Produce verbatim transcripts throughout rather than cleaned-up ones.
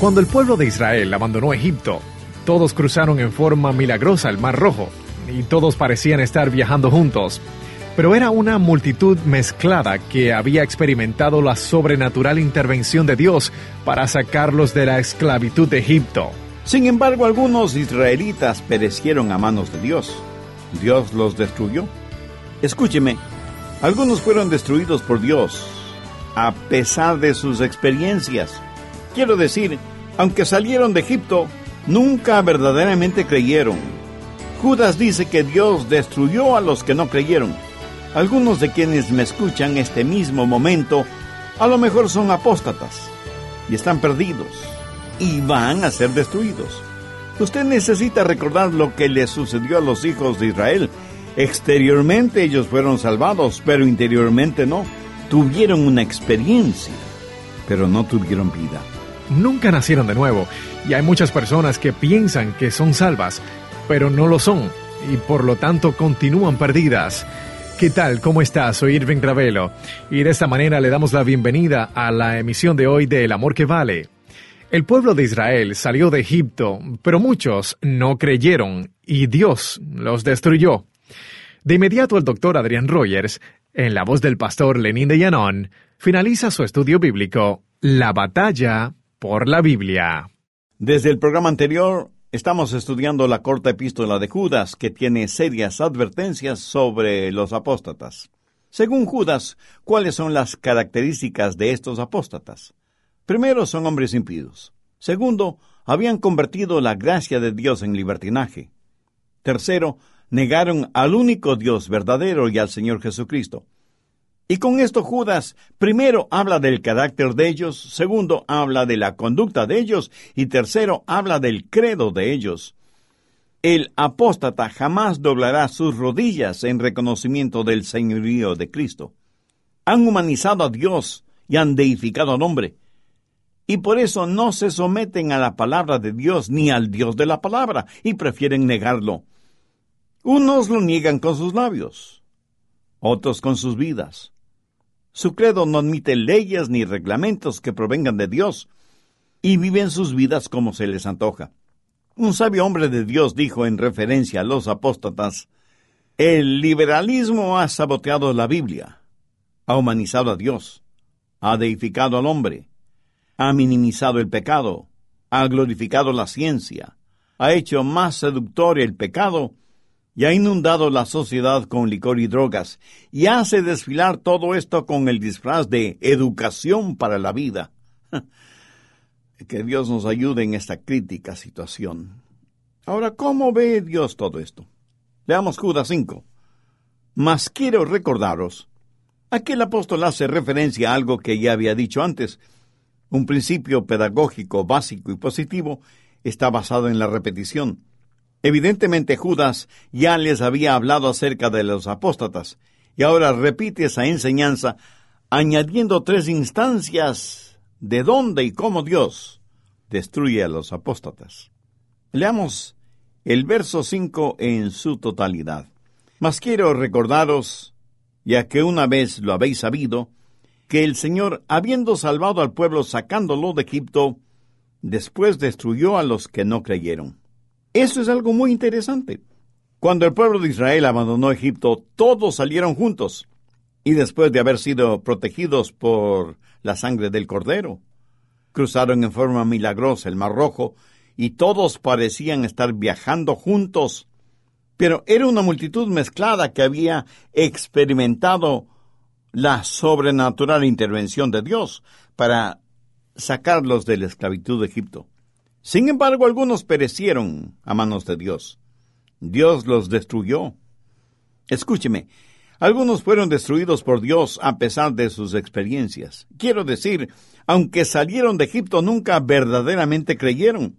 Cuando el pueblo de Israel abandonó Egipto, todos cruzaron en forma milagrosa el Mar Rojo, y todos parecían estar viajando juntos. Pero era una multitud mezclada que había experimentado la sobrenatural intervención de Dios para sacarlos de la esclavitud de Egipto. Sin embargo, algunos israelitas perecieron a manos de Dios. Dios los destruyó. Escúcheme, algunos fueron destruidos por Dios, a pesar de sus experiencias. Quiero decir, aunque salieron de Egipto, nunca verdaderamente creyeron. Judas dice que Dios destruyó a los que no creyeron. Algunos de quienes me escuchan este mismo momento, a lo mejor son apóstatas, y están perdidos, y van a ser destruidos. Usted necesita recordar lo que le sucedió a los hijos de Israel. Exteriormente ellos fueron salvados, pero interiormente no. Tuvieron una experiencia, pero no tuvieron vida. Nunca nacieron de nuevo, y hay muchas personas que piensan que son salvas, pero no lo son, y por lo tanto continúan perdidas. ¿Qué tal? ¿Cómo estás? Soy Irving Ravelo, y de esta manera le damos la bienvenida a la emisión de hoy de El Amor que Vale. El pueblo de Israel salió de Egipto, pero muchos no creyeron, y Dios los destruyó. De inmediato el doctor Adrian Rogers, en la voz del pastor Lenín de Llanón, finaliza su estudio bíblico, La batalla por la Biblia. Desde el programa anterior, estamos estudiando la corta epístola de Judas, que tiene serias advertencias sobre los apóstatas. Según Judas, ¿cuáles son las características de estos apóstatas? Primero, son hombres impíos. Segundo, habían convertido la gracia de Dios en libertinaje. Tercero, negaron al único Dios verdadero y al Señor Jesucristo. Y con esto Judas, primero, habla del carácter de ellos, segundo, habla de la conducta de ellos, y tercero, habla del credo de ellos. El apóstata jamás doblará sus rodillas en reconocimiento del señorío de Cristo. Han humanizado a Dios y han deificado al hombre, y por eso no se someten a la palabra de Dios ni al Dios de la palabra, y prefieren negarlo. Unos lo niegan con sus labios, otros con sus vidas. Su credo no admite leyes ni reglamentos que provengan de Dios, y viven sus vidas como se les antoja. Un sabio hombre de Dios dijo en referencia a los apóstatas: el liberalismo ha saboteado la Biblia, ha humanizado a Dios, ha deificado al hombre, ha minimizado el pecado, ha glorificado la ciencia, ha hecho más seductor el pecado, y ha inundado la sociedad con licor y drogas, y hace desfilar todo esto con el disfraz de educación para la vida. Que Dios nos ayude en esta crítica situación. Ahora, ¿cómo ve Dios todo esto? Leamos Judas cinco. Mas quiero recordaros, aquí el apóstol hace referencia a algo que ya había dicho antes. Un principio pedagógico básico y positivo está basado en la repetición. Evidentemente Judas ya les había hablado acerca de los apóstatas, y ahora repite esa enseñanza, añadiendo tres instancias de dónde y cómo Dios destruye a los apóstatas. Leamos el verso cinco en su totalidad. Mas quiero recordaros, ya que una vez lo habéis sabido, que el Señor, habiendo salvado al pueblo sacándolo de Egipto, después destruyó a los que no creyeron. Eso es algo muy interesante. Cuando el pueblo de Israel abandonó Egipto, todos salieron juntos, y después de haber sido protegidos por la sangre del Cordero, cruzaron en forma milagrosa el Mar Rojo, y todos parecían estar viajando juntos. Pero era una multitud mezclada que había experimentado la sobrenatural intervención de Dios para sacarlos de la esclavitud de Egipto. Sin embargo, algunos perecieron a manos de Dios. Dios los destruyó. Escúcheme, algunos fueron destruidos por Dios a pesar de sus experiencias. Quiero decir, aunque salieron de Egipto, nunca verdaderamente creyeron.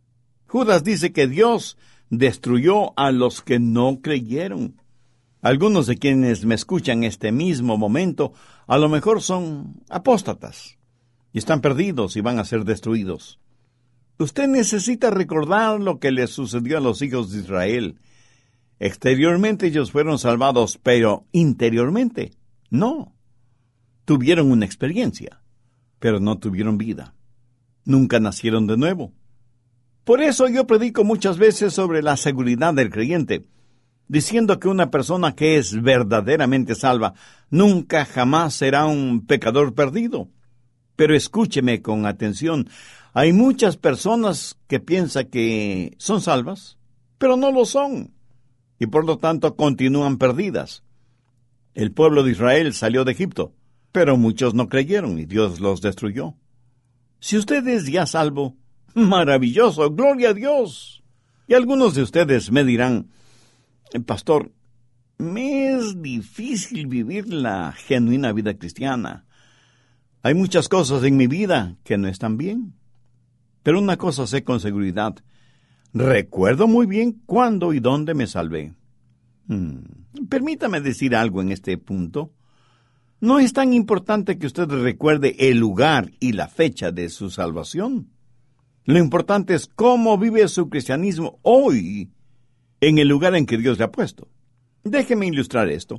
Judas dice que Dios destruyó a los que no creyeron. Algunos de quienes me escuchan en este mismo momento, a lo mejor son apóstatas, y están perdidos y van a ser destruidos. Usted necesita recordar lo que les sucedió a los hijos de Israel. Exteriormente ellos fueron salvados, pero interiormente no. Tuvieron una experiencia, pero no tuvieron vida. nunca nacieron de nuevo. Por eso yo predico muchas veces sobre la seguridad del creyente, diciendo que una persona que es verdaderamente salva nunca jamás será un pecador perdido. Pero escúcheme con atención, hay muchas personas que piensan que son salvas, pero no lo son, y por lo tanto continúan perdidas. El pueblo de Israel salió de Egipto, pero muchos no creyeron y Dios los destruyó. Si usted es ya salvo, maravilloso, gloria a Dios. Y algunos de ustedes me dirán, pastor, me es difícil vivir la genuina vida cristiana. Hay muchas cosas en mi vida que no están bien. Pero una cosa sé con seguridad, recuerdo muy bien cuándo y dónde me salvé. Hmm. Permítame decir algo en este punto. No es tan importante que usted recuerde el lugar y la fecha de su salvación. Lo importante es cómo vive su cristianismo hoy en el lugar en que Dios le ha puesto. Déjeme ilustrar esto.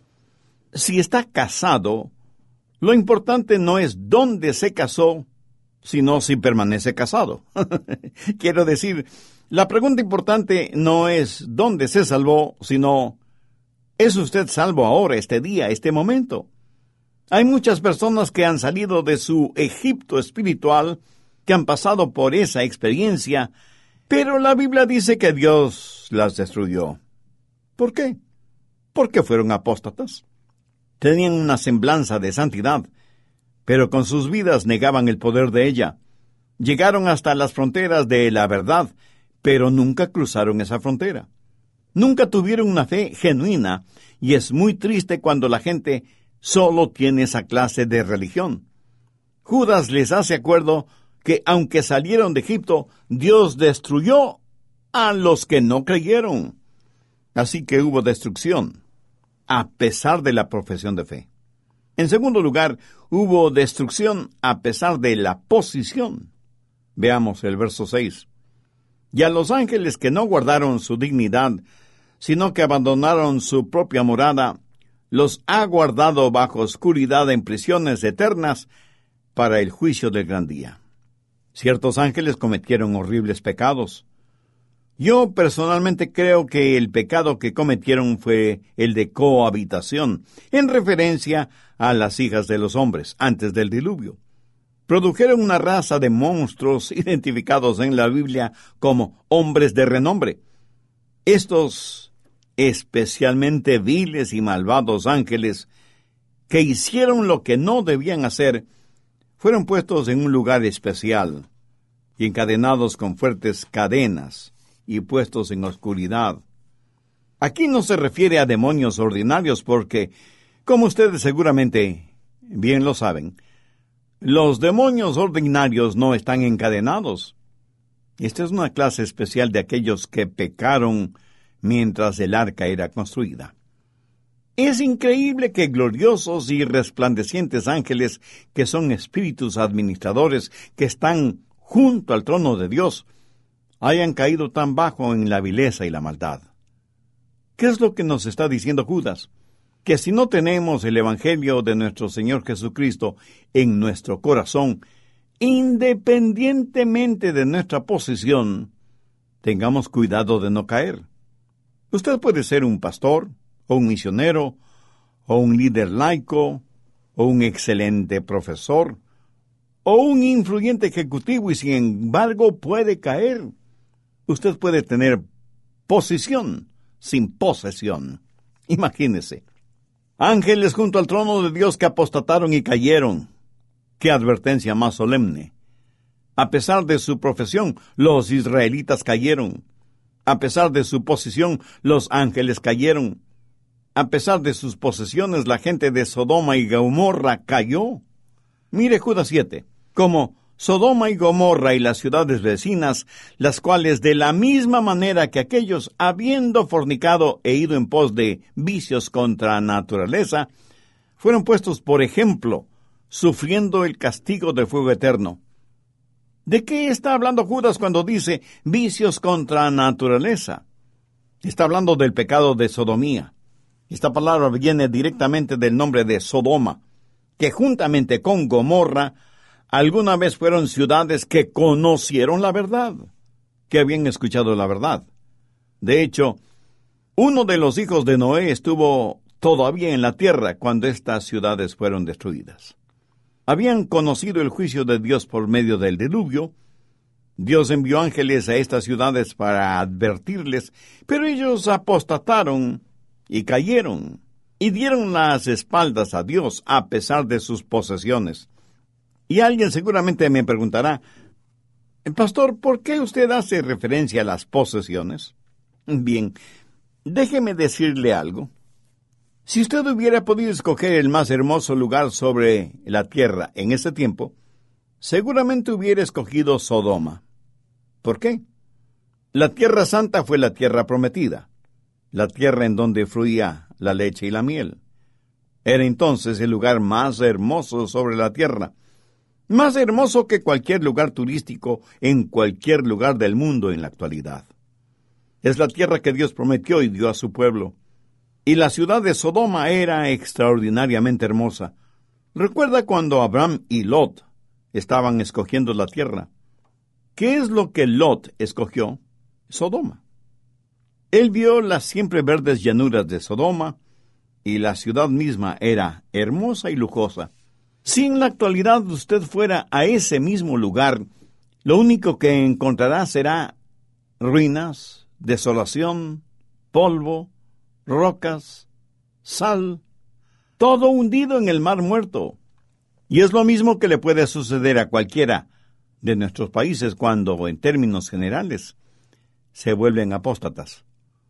Si está casado, lo importante no es dónde se casó, sino si permanece casado. Quiero decir, la pregunta importante no es dónde se salvó, sino ¿es usted salvo ahora, este día, este momento? Hay muchas personas que han salido de su Egipto espiritual, que han pasado por esa experiencia, pero la Biblia dice que Dios las destruyó. ¿Por qué? Porque fueron apóstatas. Tenían una semblanza de santidad, pero con sus vidas negaban el poder de ella. Llegaron hasta las fronteras de la verdad, pero nunca cruzaron esa frontera. Nunca tuvieron una fe genuina, y es muy triste cuando la gente solo tiene esa clase de religión. Judas les hace acuerdo que aunque salieron de Egipto, Dios destruyó a los que no creyeron. Así que hubo destrucción, a pesar de la profesión de fe. En segundo lugar, hubo destrucción a pesar de la posición. Veamos el verso seis. Y a los ángeles que no guardaron su dignidad, sino que abandonaron su propia morada, los ha guardado bajo oscuridad en prisiones eternas para el juicio del gran día. Ciertos ángeles cometieron horribles pecados. Yo personalmente creo que el pecado que cometieron fue el de cohabitación, en referencia a las hijas de los hombres antes del diluvio. Produjeron una raza de monstruos identificados en la Biblia como hombres de renombre. Estos especialmente viles y malvados ángeles que hicieron lo que no debían hacer, fueron puestos en un lugar especial y encadenados con fuertes cadenas y puestos en oscuridad. Aquí no se refiere a demonios ordinarios porque, como ustedes seguramente bien lo saben, los demonios ordinarios no están encadenados. Esta es una clase especial de aquellos que pecaron mientras el arca era construida. Es increíble que gloriosos y resplandecientes ángeles, que son espíritus administradores, que están junto al trono de Dios, hayan caído tan bajo en la vileza y la maldad. ¿Qué es lo que nos está diciendo Judas? Que si no tenemos el Evangelio de nuestro Señor Jesucristo en nuestro corazón, independientemente de nuestra posición, tengamos cuidado de no caer. Usted puede ser un pastor, o un misionero, o un líder laico, o un excelente profesor, o un influyente ejecutivo, y sin embargo puede caer. Usted puede tener posición sin posesión. Imagínese. Ángeles junto al trono de Dios que apostataron y cayeron. ¡Qué advertencia más solemne! A pesar de su profesión, los israelitas cayeron. A pesar de su posición, los ángeles cayeron. A pesar de sus posesiones, la gente de Sodoma y Gomorra cayó. Mire Judas siete, como Sodoma y Gomorra y las ciudades vecinas, las cuales de la misma manera que aquellos, habiendo fornicado e ido en pos de vicios contra naturaleza, fueron puestos por ejemplo, sufriendo el castigo del fuego eterno. ¿De qué está hablando Judas cuando dice vicios contra naturaleza? Está hablando del pecado de sodomía. Esta palabra viene directamente del nombre de Sodoma, que juntamente con Gomorra alguna vez fueron ciudades que conocieron la verdad, que habían escuchado la verdad. De hecho, uno de los hijos de Noé estuvo todavía en la tierra cuando estas ciudades fueron destruidas. Habían conocido el juicio de Dios por medio del diluvio. Dios envió ángeles a estas ciudades para advertirles, pero ellos apostataron y cayeron, y dieron las espaldas a Dios a pesar de sus posesiones. Y alguien seguramente me preguntará, Pastor, ¿por qué usted hace referencia a las posesiones? Bien, déjeme decirle algo. Si usted hubiera podido escoger el más hermoso lugar sobre la tierra en ese tiempo, seguramente hubiera escogido Sodoma. ¿Por qué? La tierra santa fue la tierra prometida, la tierra en donde fluía la leche y la miel. Era entonces el lugar más hermoso sobre la tierra, más hermoso que cualquier lugar turístico en cualquier lugar del mundo en la actualidad. Es la tierra que Dios prometió y dio a su pueblo. Y la ciudad de Sodoma era extraordinariamente hermosa. Recuerda cuando Abraham y Lot estaban escogiendo la tierra. ¿Qué es lo que Lot escogió? Sodoma. Él vio las siempre verdes llanuras de Sodoma, y la ciudad misma era hermosa y lujosa. Si en la actualidad usted fuera a ese mismo lugar, lo único que encontrará será ruinas, desolación, polvo, rocas, sal, todo hundido en el mar muerto. Y es lo mismo que le puede suceder a cualquiera de nuestros países cuando, en términos generales, se vuelven apóstatas.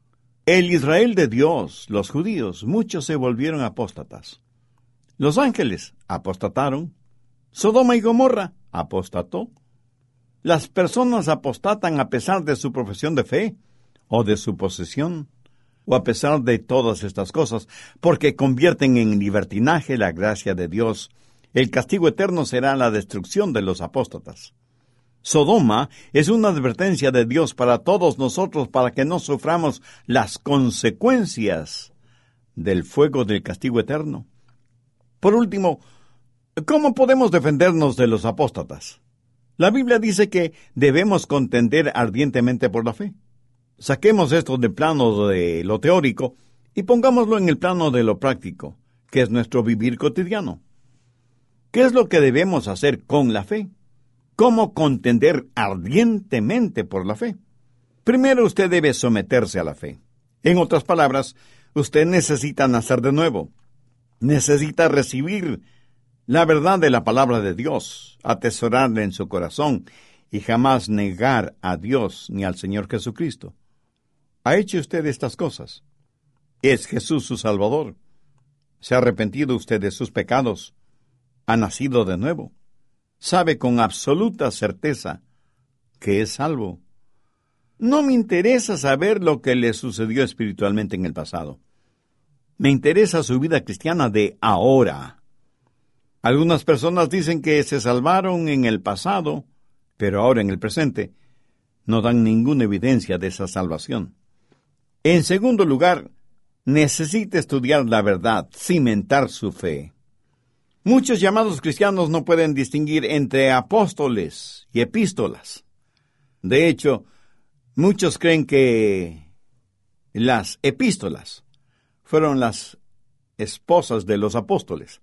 El Israel de Dios, los judíos, muchos se volvieron apóstatas. Los ángeles apostataron. Sodoma y Gomorra apostató. Las personas apostatan a pesar de su profesión de fe, o de su posesión, o a pesar de todas estas cosas, porque convierten en libertinaje la gracia de Dios. El castigo eterno será la destrucción de los apóstatas. Sodoma es una advertencia de Dios para todos nosotros para que no suframos las consecuencias del fuego del castigo eterno. Por último, ¿cómo podemos defendernos de los apóstatas? La Biblia dice que debemos contender ardientemente por la fe. Saquemos esto del plano de lo teórico y pongámoslo en el plano de lo práctico, que es nuestro vivir cotidiano. ¿Qué es lo que debemos hacer con la fe? ¿Cómo contender ardientemente por la fe? Primero usted debe someterse a la fe. En otras palabras, usted necesita nacer de nuevo. Necesita recibir la verdad de la palabra de Dios, atesorarla en su corazón y jamás negar a Dios ni al Señor Jesucristo. ¿Ha hecho usted estas cosas? ¿Es Jesús su Salvador? ¿Se ha arrepentido usted de sus pecados? ¿Ha nacido de nuevo? ¿Sabe con absoluta certeza que es salvo? No me interesa saber lo que le sucedió espiritualmente en el pasado. Me interesa su vida cristiana de ahora. Algunas personas dicen que se salvaron en el pasado, pero ahora en el presente no dan ninguna evidencia de esa salvación. En segundo lugar, necesita estudiar la verdad, cimentar su fe. Muchos llamados cristianos no pueden distinguir entre apóstoles y epístolas. De hecho, muchos creen que las epístolas fueron las esposas de los apóstoles.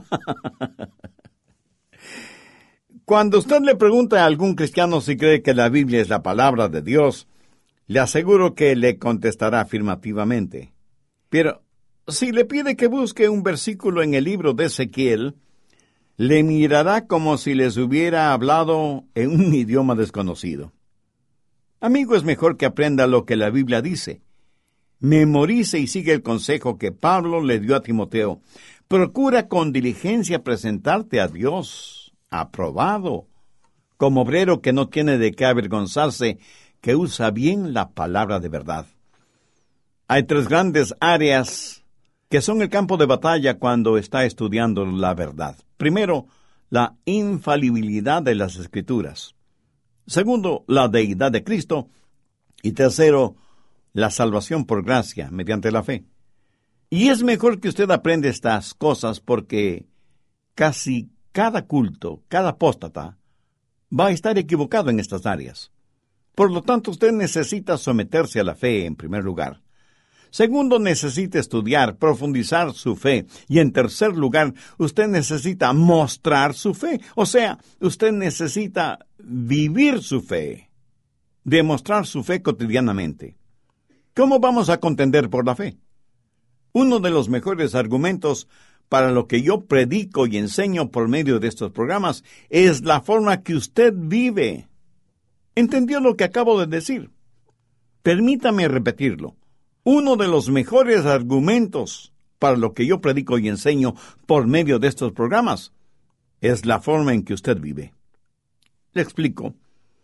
Cuando usted le pregunta a algún cristiano si cree que la Biblia es la palabra de Dios, le aseguro que le contestará afirmativamente. Pero si le pide que busque un versículo en el libro de Ezequiel, le mirará como si les hubiera hablado en un idioma desconocido. Amigo, es mejor que aprenda lo que la Biblia dice. Memorice y sigue el consejo que Pablo le dio a Timoteo. Procura con diligencia presentarte a Dios, aprobado, como obrero que no tiene de qué avergonzarse, que usa bien la palabra de verdad. Hay tres grandes áreas que son el campo de batalla cuando está estudiando la verdad. Primero, la infalibilidad de las Escrituras. Segundo, la deidad de Cristo. Y tercero, la salvación por gracia, mediante la fe. Y es mejor que usted aprenda estas cosas porque casi cada culto, cada apóstata, va a estar equivocado en estas áreas. Por lo tanto, usted necesita someterse a la fe en primer lugar. Segundo, necesita estudiar, profundizar su fe. Y en tercer lugar, usted necesita mostrar su fe. O sea, usted necesita vivir su fe, demostrar su fe cotidianamente. ¿Cómo vamos a contender por la fe? Uno de los mejores argumentos para lo que yo predico y enseño por medio de estos programas es la forma que usted vive. ¿Entendió lo que acabo de decir? Permítame repetirlo. Uno de los mejores argumentos para lo que yo predico y enseño por medio de estos programas es la forma en que usted vive. Le explico.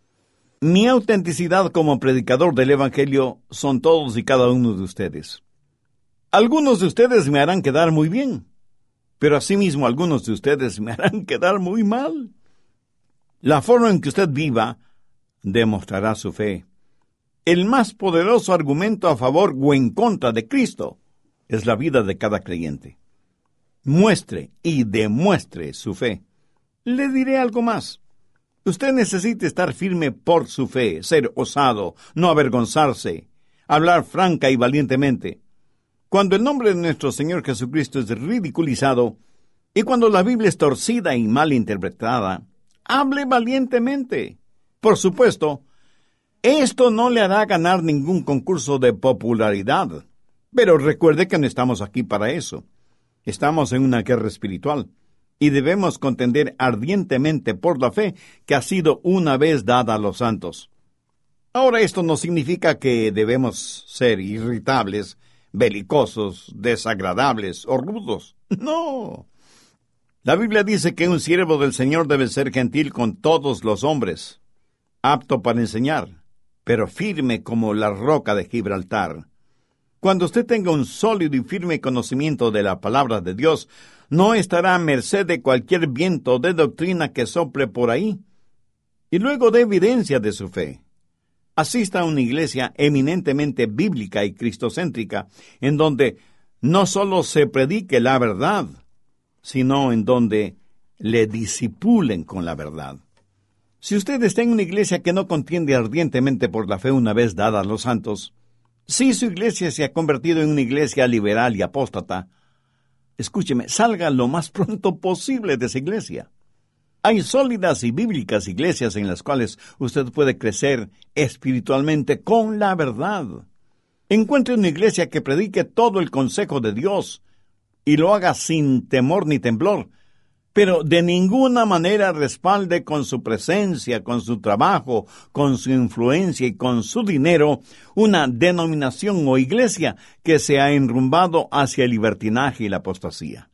Mi autenticidad como predicador del Evangelio son todos y cada uno de ustedes. Algunos de ustedes me harán quedar muy bien, pero asimismo algunos de ustedes me harán quedar muy mal. La forma en que usted viva demostrará su fe. El más poderoso argumento a favor o en contra de Cristo es la vida de cada creyente. Muestre y demuestre su fe. Le diré algo más. Usted necesita estar firme por su fe, ser osado, no avergonzarse, hablar franca y valientemente. Cuando el nombre de nuestro Señor Jesucristo es ridiculizado y cuando la Biblia es torcida y mal interpretada, hable valientemente. Por supuesto, esto no le hará ganar ningún concurso de popularidad, pero recuerde que no estamos aquí para eso. Estamos en una guerra espiritual y debemos contender ardientemente por la fe que ha sido una vez dada a los santos. Ahora, esto no significa que debemos ser irritables, belicosos, desagradables o rudos. No. La Biblia dice que un siervo del Señor debe ser gentil con todos los hombres, apto para enseñar, pero firme como la roca de Gibraltar. Cuando usted tenga un sólido y firme conocimiento de la palabra de Dios, no estará a merced de cualquier viento de doctrina que sople por ahí. Y luego dé evidencia de su fe. Asista a una iglesia eminentemente bíblica y cristocéntrica, en donde no solo se predique la verdad, sino en donde le disipulen con la verdad. Si usted está en una iglesia que no contiende ardientemente por la fe una vez dada a los santos, si su iglesia se ha convertido en una iglesia liberal y apóstata, escúcheme, salga lo más pronto posible de esa iglesia. Hay sólidas y bíblicas iglesias en las cuales usted puede crecer espiritualmente con la verdad. Encuentre una iglesia que predique todo el consejo de Dios y lo haga sin temor ni temblor, pero de ninguna manera respalde con su presencia, con su trabajo, con su influencia y con su dinero una denominación o iglesia que se ha enrumbado hacia el libertinaje y la apostasía.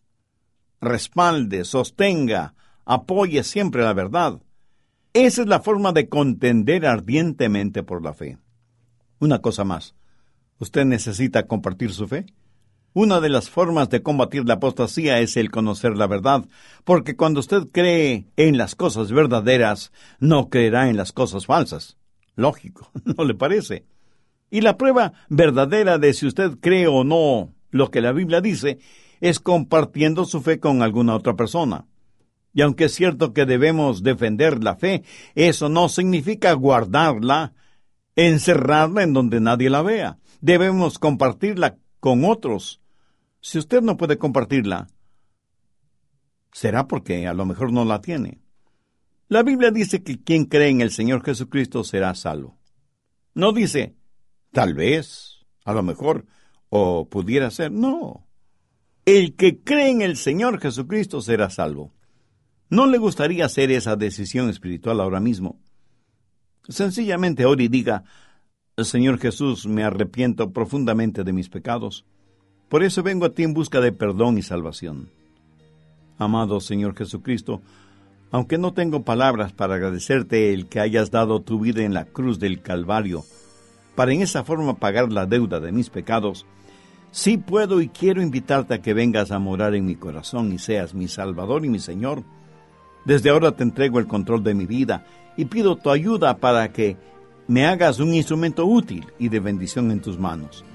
Respalde, sostenga, apoye siempre la verdad. Esa es la forma de contender ardientemente por la fe. Una cosa más, ¿usted necesita compartir su fe? Una de las formas de combatir la apostasía es el conocer la verdad, porque cuando usted cree en las cosas verdaderas, no creerá en las cosas falsas. Lógico, ¿no le parece? Y la prueba verdadera de si usted cree o no lo que la Biblia dice es compartiendo su fe con alguna otra persona. Y aunque es cierto que debemos defender la fe, eso no significa guardarla, encerrarla en donde nadie la vea. Debemos compartirla con otros. Si usted no puede compartirla, será porque a lo mejor no la tiene. La Biblia dice que quien cree en el Señor Jesucristo será salvo. No dice, tal vez, a lo mejor, o pudiera ser. No. El que cree en el Señor Jesucristo será salvo. ¿No le gustaría hacer esa decisión espiritual ahora mismo? Sencillamente ore y diga, Señor Jesús, me arrepiento profundamente de mis pecados. Por eso vengo a ti en busca de perdón y salvación. Amado Señor Jesucristo, aunque no tengo palabras para agradecerte el que hayas dado tu vida en la cruz del Calvario, para en esa forma pagar la deuda de mis pecados, sí puedo y quiero invitarte a que vengas a morar en mi corazón y seas mi Salvador y mi Señor. Desde ahora te entrego el control de mi vida y pido tu ayuda para que me hagas un instrumento útil y de bendición en tus manos.